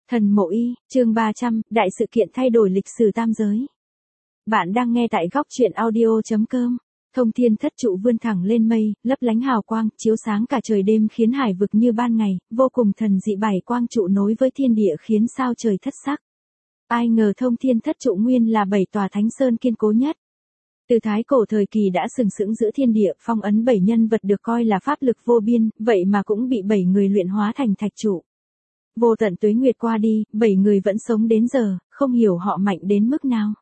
Thần Mộ Y, chương 300, đại sự kiện thay đổi lịch sử tam giới. Bạn đang nghe tại góc truyện audio.com. Thông thiên thất trụ vươn thẳng lên mây, lấp lánh hào quang, chiếu sáng cả trời đêm khiến hải vực như ban ngày, vô cùng thần dị bảy quang trụ nối với thiên địa khiến sao trời thất sắc. Ai ngờ thông thiên thất trụ nguyên là 7 tòa thánh sơn kiên cố nhất. Từ thái cổ thời kỳ đã sừng sững giữa thiên địa, phong ấn 7 nhân vật được coi là pháp lực vô biên, vậy mà cũng bị 7 người luyện hóa thành thạch trụ. Vô tận tuế nguyệt qua đi, 7 người vẫn sống đến giờ, không hiểu họ mạnh đến mức nào.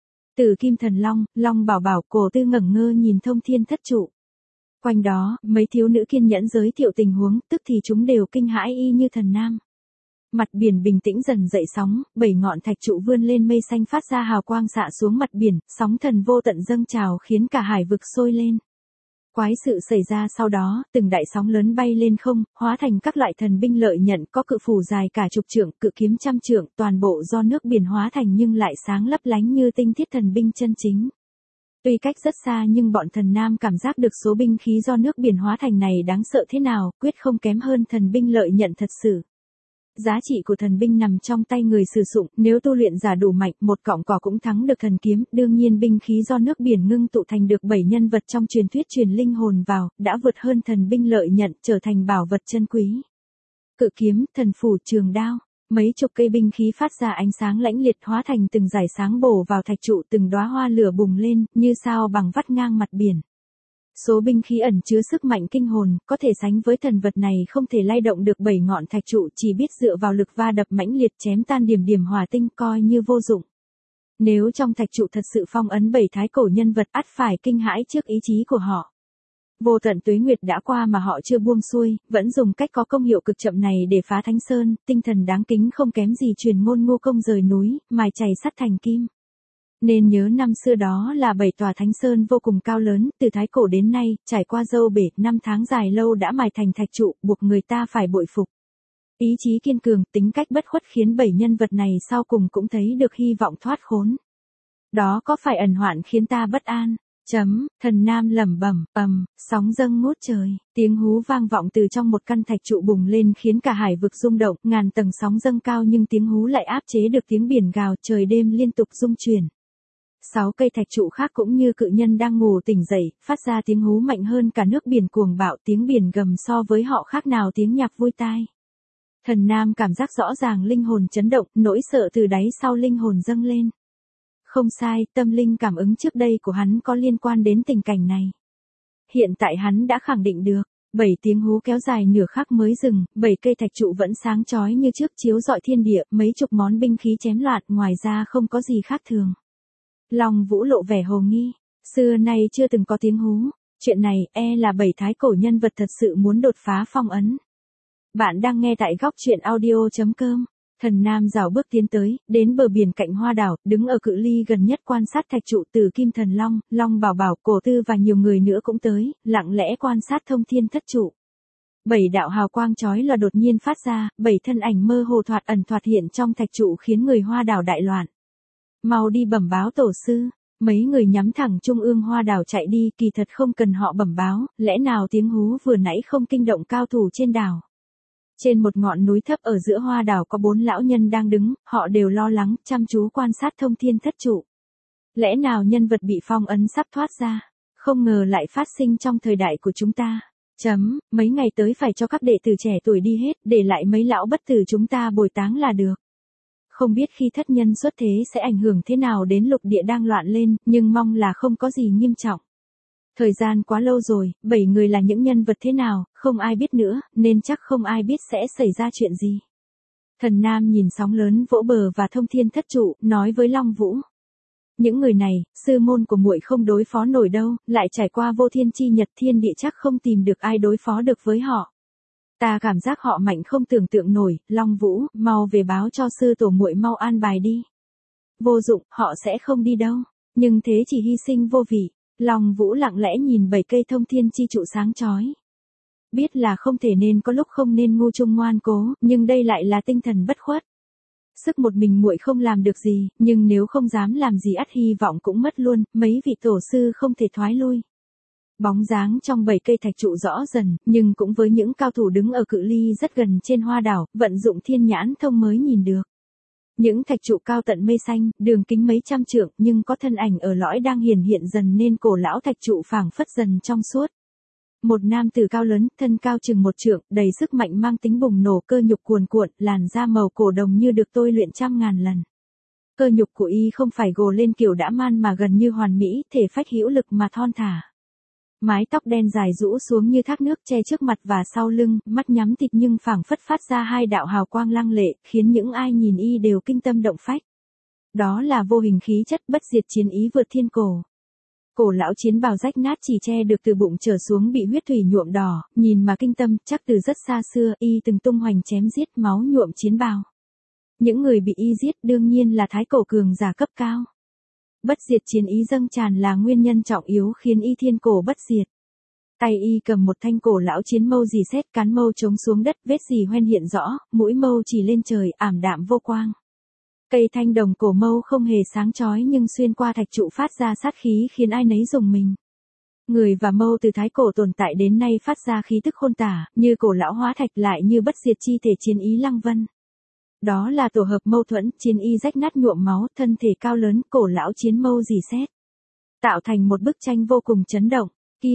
Từ Kim Thần Long, Long Bảo Bảo, Cổ Tư ngẩn ngơ nhìn thông thiên thất trụ. Quanh đó, mấy thiếu nữ kiên nhẫn giới thiệu tình huống, tức thì chúng đều kinh hãi y như thần nam. Mặt biển bình tĩnh dần dậy sóng, 7 ngọn thạch trụ vươn lên mây xanh phát ra hào quang xạ xuống mặt biển, sóng thần vô tận dâng trào khiến cả hải vực sôi lên. Quái sự xảy ra sau đó, từng đại sóng lớn bay lên không, hóa thành các loại thần binh lợi nhận, có cự phủ dài cả chục trượng, cự kiếm trăm trượng, toàn bộ do nước biển hóa thành nhưng lại sáng lấp lánh như tinh thiết thần binh chân chính. Tuy cách rất xa nhưng bọn thần nam cảm giác được số binh khí do nước biển hóa thành này đáng sợ thế nào, quyết không kém hơn thần binh lợi nhận thật sự. Giá trị của thần binh nằm trong tay người sử dụng, nếu tu luyện giả đủ mạnh, một cọng cỏ cũng thắng được thần kiếm, đương nhiên binh khí do nước biển ngưng tụ thành được 7 nhân vật trong truyền thuyết truyền linh hồn vào, đã vượt hơn thần binh lợi nhận, trở thành bảo vật chân quý. Cự kiếm, thần phủ, trường đao, mấy chục cây binh khí phát ra ánh sáng lãnh liệt hóa thành từng dải sáng bổ vào thạch trụ, từng đóa hoa lửa bùng lên, như sao bằng vắt ngang mặt biển. Số binh khí ẩn chứa sức mạnh kinh hồn, có thể sánh với thần vật này không thể lay động được 7 ngọn thạch trụ, chỉ biết dựa vào lực va đập mãnh liệt chém tan điểm điểm hỏa tinh coi như vô dụng. Nếu trong thạch trụ thật sự phong ấn 7 thái cổ nhân vật ắt phải kinh hãi trước ý chí của họ. Vô tận tuế nguyệt đã qua mà họ chưa buông xuôi, vẫn dùng cách có công hiệu cực chậm này để phá thánh sơn, tinh thần đáng kính không kém gì truyền ngôn Ngô Công rời núi, mài chày sắt thành kim. Nên nhớ năm xưa đó là 7 tòa thánh sơn vô cùng cao lớn, từ thái cổ đến nay, trải qua dâu bể, 5 tháng dài lâu đã mài thành thạch trụ, buộc người ta phải bội phục. Ý chí kiên cường, tính cách bất khuất khiến 7 nhân vật này sau cùng cũng thấy được hy vọng thoát khốn. Đó có phải ẩn hoạn khiến ta bất an? Thần nam lẩm bẩm, sóng dâng ngút trời, tiếng hú vang vọng từ trong một căn thạch trụ bùng lên khiến cả hải vực rung động, ngàn tầng sóng dâng cao nhưng tiếng hú lại áp chế được tiếng biển gào, trời đêm liên tục rung chuyển. 6 cây thạch trụ khác cũng như cự nhân đang ngủ tỉnh dậy, phát ra tiếng hú mạnh hơn cả nước biển cuồng bạo, tiếng biển gầm so với họ khác nào tiếng nhạc vui tai. Thần nam cảm giác rõ ràng linh hồn chấn động, nỗi sợ từ đáy sau linh hồn dâng lên. Không sai, tâm linh cảm ứng trước đây của hắn có liên quan đến tình cảnh này. Hiện tại hắn đã khẳng định được, 7 tiếng hú kéo dài nửa khắc mới dừng, 7 cây thạch trụ vẫn sáng chói như trước chiếu rọi thiên địa, mấy chục món binh khí chém loạn, ngoài ra không có gì khác thường. Long Vũ lộ vẻ hồ nghi, xưa nay chưa từng có tiếng hú, chuyện này là 7 thái cổ nhân vật thật sự muốn đột phá phong ấn. Bạn đang nghe tại góc truyện audio.com. Thần nam rảo bước tiến tới, đến bờ biển cạnh hoa đảo, đứng ở cự ly gần nhất quan sát thạch trụ. Từ Kim Thần Long, Long Bảo Bảo, Cổ Tư và nhiều người nữa cũng tới, lặng lẽ quan sát thông thiên thất trụ. 7 đạo hào quang chói lòa đột nhiên phát ra, 7 thân ảnh mơ hồ thoạt ẩn thoạt hiện trong thạch trụ khiến người hoa đảo đại loạn. Mau đi bẩm báo tổ sư, mấy người nhắm thẳng trung ương hoa đảo chạy đi, kỳ thật không cần họ bẩm báo, lẽ nào tiếng hú vừa nãy không kinh động cao thủ trên đảo. Trên một ngọn núi thấp ở giữa hoa đảo có 4 lão nhân đang đứng, họ đều lo lắng, chăm chú quan sát thông thiên thất trụ. Lẽ nào nhân vật bị phong ấn sắp thoát ra, không ngờ lại phát sinh trong thời đại của chúng ta. Mấy ngày tới phải cho các đệ tử trẻ tuổi đi hết, để lại mấy lão bất tử chúng ta bồi táng là được. Không biết khi thất nhân xuất thế sẽ ảnh hưởng thế nào đến lục địa đang loạn lên, nhưng mong là không có gì nghiêm trọng. Thời gian quá lâu rồi, 7 người là những nhân vật thế nào, không ai biết nữa, nên chắc không ai biết sẽ xảy ra chuyện gì. Thần nam nhìn sóng lớn vỗ bờ và thông thiên thất trụ, nói với Long Vũ. Những người này, sư môn của muội không đối phó nổi đâu, lại trải qua vô thiên chi nhật thiên địa chắc không tìm được ai đối phó được với họ. Ta cảm giác họ mạnh không tưởng tượng nổi, Long Vũ, mau về báo cho sư tổ muội mau an bài đi. Vô dụng, họ sẽ không đi đâu, nhưng thế chỉ hy sinh vô vị. Long Vũ lặng lẽ nhìn 7 cây thông thiên chi trụ sáng chói. Biết là không thể nên có lúc không nên ngu trung ngoan cố, nhưng đây lại là tinh thần bất khuất. Sức một mình muội không làm được gì, nhưng nếu không dám làm gì ắt hy vọng cũng mất luôn, mấy vị tổ sư không thể thoái lui. Bóng dáng trong 7 cây thạch trụ rõ dần, nhưng cũng với những cao thủ đứng ở cự ly rất gần trên hoa đảo, vận dụng thiên nhãn thông mới nhìn được. Những thạch trụ cao tận mây xanh, đường kính mấy trăm trượng, nhưng có thân ảnh ở lõi đang hiển hiện dần nên cổ lão thạch trụ phảng phất dần trong suốt. Một nam tử cao lớn, thân cao chừng 1 trượng, đầy sức mạnh mang tính bùng nổ, cơ nhục cuồn cuộn, làn da màu cổ đồng như được tôi luyện trăm ngàn lần. Cơ nhục của y không phải gồ lên kiểu dã man mà gần như hoàn mỹ, thể phách hữu lực mà thon thả. Mái tóc đen dài rũ xuống như thác nước che trước mặt và sau lưng, mắt nhắm tịt nhưng phảng phất phát ra hai đạo hào quang lăng lệ, khiến những ai nhìn y đều kinh tâm động phách. Đó là vô hình khí chất bất diệt chiến ý vượt thiên cổ. Cổ lão chiến bào rách nát chỉ che được từ bụng trở xuống bị huyết thủy nhuộm đỏ, nhìn mà kinh tâm, chắc từ rất xa xưa y từng tung hoành chém giết, máu nhuộm chiến bào. Những người bị y giết đương nhiên là thái cổ cường giả cấp cao. Bất diệt chiến ý dâng tràn là nguyên nhân trọng yếu khiến y thiên cổ bất diệt. Tay y cầm một thanh cổ lão chiến mâu rì sét, cán mâu chống xuống đất, vết rì hoen hiện rõ, mũi mâu chỉ lên trời, ảm đạm vô quang. Cây thanh đồng cổ mâu không hề sáng chói nhưng xuyên qua thạch trụ phát ra sát khí khiến ai nấy rùng mình. Người và mâu từ thái cổ tồn tại đến nay phát ra khí tức khôn tả, như cổ lão hóa thạch lại như bất diệt chi thể chiến ý lăng vân. Đó là tổ hợp mâu thuẫn, chiến y rách nát nhuộm máu, thân thể cao lớn, cổ lão chiến mâu rì sét, tạo thành một bức tranh vô cùng chấn động.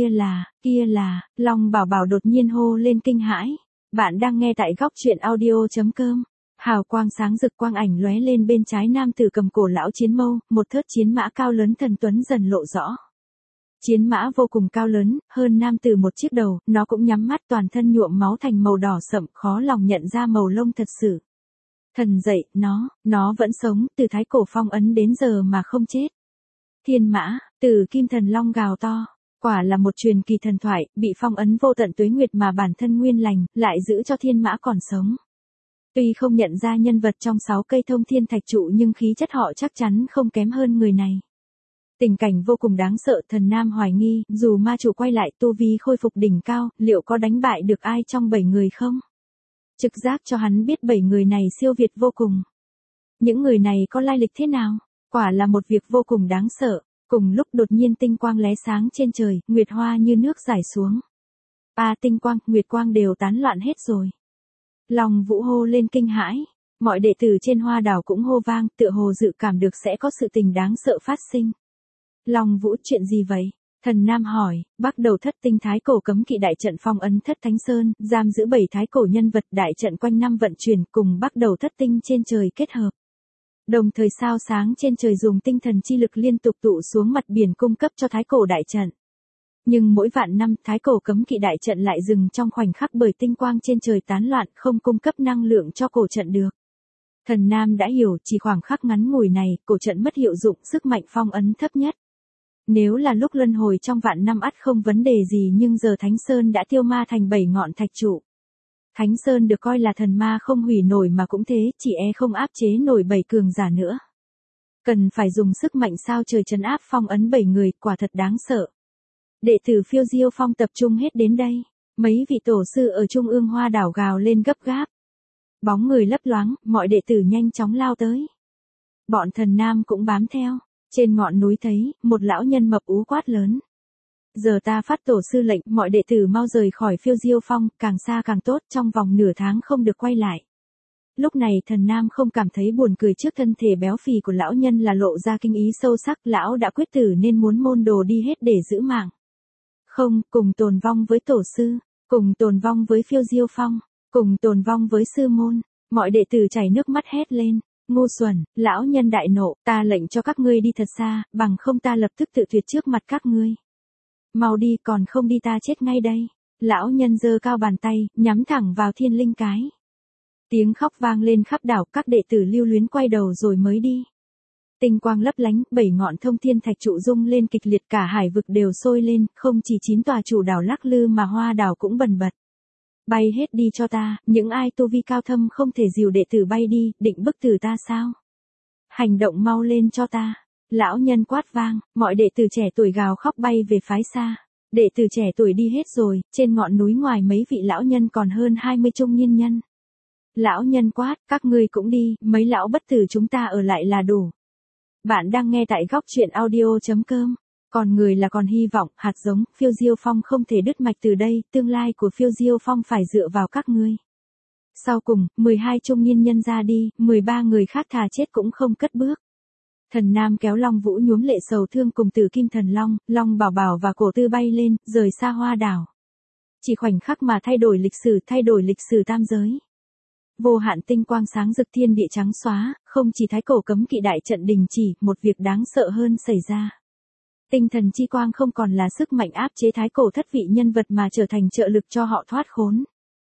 Kia là, Long Bảo Bảo đột nhiên hô lên kinh hãi. Bạn đang nghe tại góc truyện audio.com. Hào quang sáng rực, quang ảnh lóe lên bên trái nam tử cầm cổ lão chiến mâu, một thớt chiến mã cao lớn thần tuấn dần lộ rõ. Chiến mã vô cùng cao lớn, hơn nam tử một chiếc đầu, nó cũng nhắm mắt, toàn thân nhuộm máu thành màu đỏ sậm, khó lòng nhận ra màu lông thật sự. Thần dậy, nó vẫn sống, từ thái cổ phong ấn đến giờ mà không chết. Thiên mã, từ kim thần long gào to, quả là một truyền kỳ thần thoại, bị phong ấn vô tận tuế nguyệt mà bản thân nguyên lành, lại giữ cho thiên mã còn sống. Tuy không nhận ra nhân vật trong 6 cây thông thiên thạch trụ nhưng khí chất họ chắc chắn không kém hơn người này. Tình cảnh vô cùng đáng sợ, thần nam hoài nghi, dù ma chủ quay lại tu vi khôi phục đỉnh cao, liệu có đánh bại được ai trong 7 người không? Trực giác cho hắn biết 7 người này siêu việt vô cùng. Những người này có lai lịch thế nào? Quả là một việc vô cùng đáng sợ. Cùng lúc đột nhiên tinh quang lóe sáng trên trời, nguyệt hoa như nước rải xuống. Tinh quang, nguyệt quang đều tán loạn hết rồi. Long Vũ hô lên kinh hãi. Mọi đệ tử trên hoa đảo cũng hô vang, tựa hồ dự cảm được sẽ có sự tình đáng sợ phát sinh. Long Vũ, chuyện gì vậy? Thần Nam hỏi. Bắt đầu thất tinh thái cổ cấm kỵ đại trận phong ấn thất thánh sơn, giam giữ 7 thái cổ nhân vật, đại trận quanh năm vận chuyển, cùng bắt đầu thất tinh trên trời kết hợp. Đồng thời sao sáng trên trời dùng tinh thần chi lực liên tục tụ xuống mặt biển cung cấp cho thái cổ đại trận. Nhưng mỗi vạn năm, thái cổ cấm kỵ đại trận lại dừng trong khoảnh khắc bởi tinh quang trên trời tán loạn, không cung cấp năng lượng cho cổ trận được. Thần Nam đã hiểu, chỉ khoảng khắc ngắn ngủi này, cổ trận mất hiệu dụng, sức mạnh phong ấn thấp nhất. Nếu là lúc luân hồi trong vạn năm ắt không vấn đề gì, nhưng giờ Thánh Sơn đã tiêu ma thành 7 ngọn thạch trụ. Thánh Sơn được coi là thần ma không hủy nổi mà cũng thế, chỉ không áp chế nổi 7 cường giả nữa. Cần phải dùng sức mạnh sao trời trấn áp phong ấn 7 người, quả thật đáng sợ. Đệ tử Phiêu Diêu Phong tập trung hết đến đây. Mấy vị tổ sư ở trung ương hoa đảo gào lên gấp gáp. Bóng người lấp loáng, mọi đệ tử nhanh chóng lao tới. Bọn thần nam cũng bám theo. Trên ngọn núi thấy, một lão nhân mập ú quát lớn. Giờ ta phát tổ sư lệnh, mọi đệ tử mau rời khỏi Phiêu Diêu Phong, càng xa càng tốt, trong vòng nửa tháng không được quay lại. Lúc này thần nam không cảm thấy buồn cười trước thân thể béo phì của lão nhân, là lộ ra kinh ý sâu sắc, lão đã quyết tử nên muốn môn đồ đi hết để giữ mạng. Không, cùng tồn vong với tổ sư, cùng tồn vong với Phiêu Diêu Phong, cùng tồn vong với sư môn. Mọi đệ tử chảy nước mắt hét lên. Ngu xuẩn, lão nhân đại nộ, ta lệnh cho các ngươi đi thật xa, bằng không ta lập tức tự tuyệt trước mặt các ngươi. Mau đi, còn không đi ta chết ngay đây. Lão nhân giơ cao bàn tay, nhắm thẳng vào thiên linh cái. Tiếng khóc vang lên khắp đảo, các đệ tử lưu luyến quay đầu rồi mới đi. Tinh quang lấp lánh, 7 ngọn thông thiên thạch trụ rung lên kịch liệt, cả hải vực đều sôi lên, không chỉ 9 tòa chủ đảo lắc lư mà hoa đảo cũng bần bật. Bay hết đi cho ta, những ai tu vi cao thâm không thể dìu đệ tử bay đi, định bức tử ta sao? Hành động mau lên cho ta. Lão nhân quát vang, mọi đệ tử trẻ tuổi gào khóc bay về phái xa. Đệ tử trẻ tuổi đi hết rồi, trên ngọn núi ngoài mấy vị lão nhân còn hơn 20 trung niên nhân. Lão nhân quát, các ngươi cũng đi, mấy lão bất tử chúng ta ở lại là đủ. Bạn đang nghe tại góc truyện audio.com. Còn người là còn hy vọng, hạt giống, Phiêu Diêu Phong không thể đứt mạch từ đây, tương lai của Phiêu Diêu Phong phải dựa vào các ngươi. Sau cùng, 12 trung niên nhân ra đi, 13 người khác thà chết cũng không cất bước. Thần Nam kéo Long Vũ nhuốm lệ sầu thương cùng Tử Kim Thần Long, Long Bảo Bảo và Cổ Tư bay lên, rời xa Hoa Đảo. Chỉ khoảnh khắc mà thay đổi lịch sử tam giới. Vô hạn tinh quang sáng rực, thiên địa trắng xóa, không chỉ thái cổ cấm kỵ đại trận đình chỉ, một việc đáng sợ hơn xảy ra. Tinh thần chi quang không còn là sức mạnh áp chế thái cổ thất vị nhân vật mà trở thành trợ lực cho họ thoát khốn.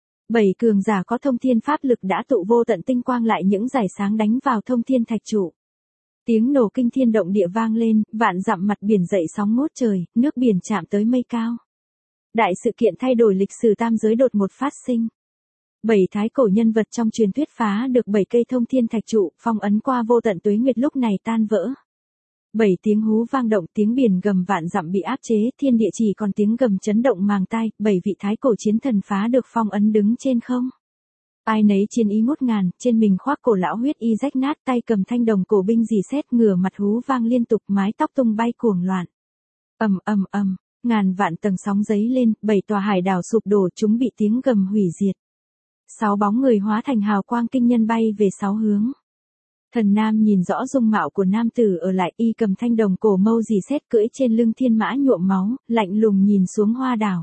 7 cường giả có thông thiên pháp lực đã tụ vô tận tinh quang lại những rải sáng đánh vào thông thiên thạch trụ. Tiếng nổ kinh thiên động địa vang lên, vạn dặm mặt biển dậy sóng ngút trời, nước biển chạm tới mây cao. Đại sự kiện thay đổi lịch sử tam giới đột ngột phát sinh. 7 thái cổ nhân vật trong truyền thuyết phá được 7 cây thông thiên thạch trụ, phong ấn qua vô tận tuế nguyệt lúc này tan vỡ. 7 tiếng hú vang động, tiếng biển gầm vạn dặm bị áp chế, thiên địa chỉ còn tiếng gầm chấn động màng tai, 7 vị thái cổ chiến thần phá được phong ấn đứng trên không. Ai nấy chiến ý ngút ngàn, trên mình khoác cổ lão huyết y rách nát, tay cầm thanh đồng cổ binh rỉ sét, ngửa mặt hú vang liên tục, mái tóc tung bay cuồng loạn. Ầm ầm ầm, ngàn vạn tầng sóng giấy lên, 7 tòa hải đảo sụp đổ, chúng bị tiếng gầm hủy diệt. 6 bóng người hóa thành hào quang kinh nhân bay về 6 hướng. Thần Nam nhìn rõ dung mạo của nam tử ở lại, y cầm thanh đồng cổ mâu rỉ sét, cưỡi trên lưng thiên mã nhuộm máu, lạnh lùng nhìn xuống Hoa Đảo.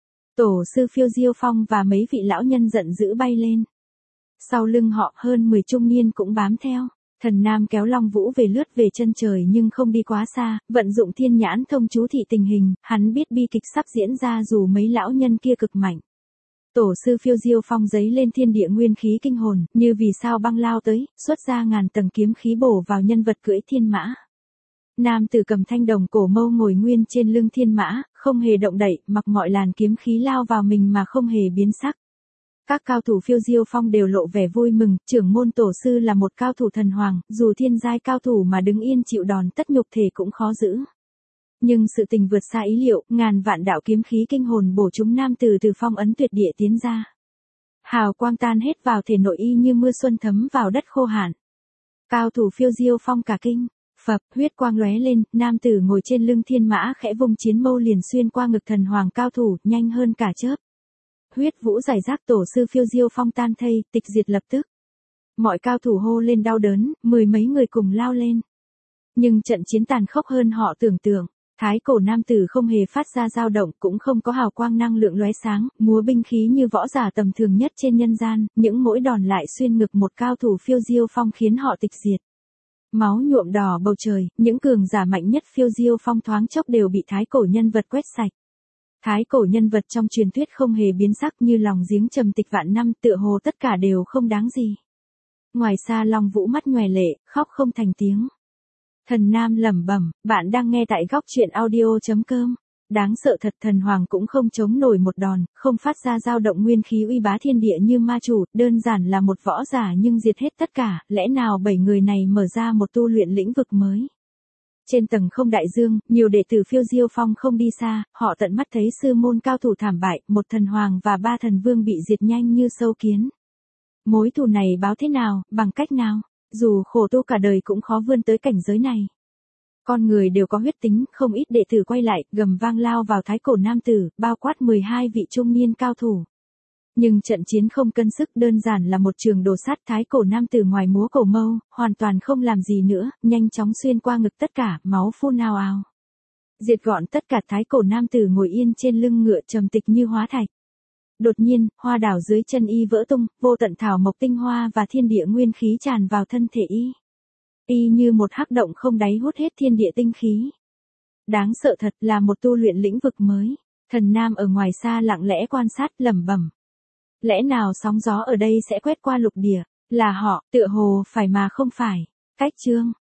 Tổ sư Phiêu Diêu Phong và mấy vị lão nhân giận dữ bay lên. Sau lưng họ hơn 10 trung niên cũng bám theo. Thần Nam kéo Long Vũ về lướt về chân trời nhưng không đi quá xa, vận dụng thiên nhãn thông chú thị tình hình, hắn biết bi kịch sắp diễn ra dù mấy lão nhân kia cực mạnh. Tổ sư Phiêu Diêu Phong giấy lên thiên địa nguyên khí kinh hồn, như vì sao băng lao tới, xuất ra ngàn tầng kiếm khí bổ vào nhân vật cưỡi thiên mã. Nam tử cầm thanh đồng cổ mâu ngồi nguyên trên lưng thiên mã, không hề động đậy, mặc mọi làn kiếm khí lao vào mình mà không hề biến sắc. Các cao thủ Phiêu Diêu Phong đều lộ vẻ vui mừng, trưởng môn tổ sư là một cao thủ thần hoàng, dù thiên giai cao thủ mà đứng yên chịu đòn tất nhục thể cũng khó giữ. Nhưng sự tình vượt xa ý liệu, ngàn vạn đạo kiếm khí kinh hồn bổ chúng nam tử từ phong ấn tuyệt địa tiến ra. Hào quang tan hết vào thể nội y như mưa xuân thấm vào đất khô hạn. Cao thủ Phiêu Diêu Phong cả kinh, phập, huyết quang lóe lên, nam tử ngồi trên lưng thiên mã khẽ vung chiến mâu liền xuyên qua ngực thần hoàng cao thủ, nhanh hơn cả chớp. Huyết vũ giải rác, tổ sư Phiêu Diêu Phong tan thây, tịch diệt lập tức. Mọi cao thủ hô lên đau đớn, 10 mấy người cùng lao lên. Nhưng trận chiến tàn khốc hơn họ tưởng tượng. Thái cổ nam tử không hề phát ra dao động, cũng không có hào quang năng lượng lóe sáng, múa binh khí như võ giả tầm thường nhất trên nhân gian, những mỗi đòn lại xuyên ngực một cao thủ Phiêu Diêu Phong khiến họ tịch diệt. Máu nhuộm đỏ bầu trời, những cường giả mạnh nhất Phiêu Diêu Phong thoáng chốc đều bị thái cổ nhân vật quét sạch. Thái cổ nhân vật trong truyền thuyết không hề biến sắc, như lòng giếng trầm tịch vạn năm, tựa hồ tất cả đều không đáng gì. Ngoài xa Long Vũ mắt nhòe lệ, khóc không thành tiếng. Thần Nam lẩm bẩm, bạn đang nghe tại góc truyện audio.com. Đáng sợ thật, thần hoàng cũng không chống nổi một đòn, không phát ra dao động nguyên khí uy bá thiên địa như ma chủ, đơn giản là một võ giả nhưng diệt hết tất cả, lẽ nào 7 người này mở ra một tu luyện lĩnh vực mới. Trên tầng không đại dương, nhiều đệ tử Phiêu Diêu Phong không đi xa, họ tận mắt thấy sư môn cao thủ thảm bại, một thần hoàng và 3 thần vương bị diệt nhanh như sâu kiến. Mối thù này báo thế nào, bằng cách nào? Dù khổ tu cả đời cũng khó vươn tới cảnh giới này. Con người đều có huyết tính, không ít đệ tử quay lại, gầm vang lao vào thái cổ nam tử, bao quát 12 vị trung niên cao thủ. Nhưng trận chiến không cân sức, đơn giản là một trường đồ sát. Thái cổ nam tử ngoài múa cổ mâu, hoàn toàn không làm gì nữa, nhanh chóng xuyên qua ngực tất cả, máu phun ào ào. Diệt gọn tất cả, thái cổ nam tử ngồi yên trên lưng ngựa trầm tịch như hóa thạch. Đột nhiên, hoa đảo dưới chân y vỡ tung, vô tận thảo mộc tinh hoa và thiên địa nguyên khí tràn vào thân thể y. Y như một hắc động không đáy hút hết thiên địa tinh khí. Đáng sợ thật, là một tu luyện lĩnh vực mới. Thần Nam ở ngoài xa lặng lẽ quan sát, lẩm bẩm. Lẽ nào sóng gió ở đây sẽ quét qua lục địa, là họ, tựa hồ phải mà không phải. Cách chương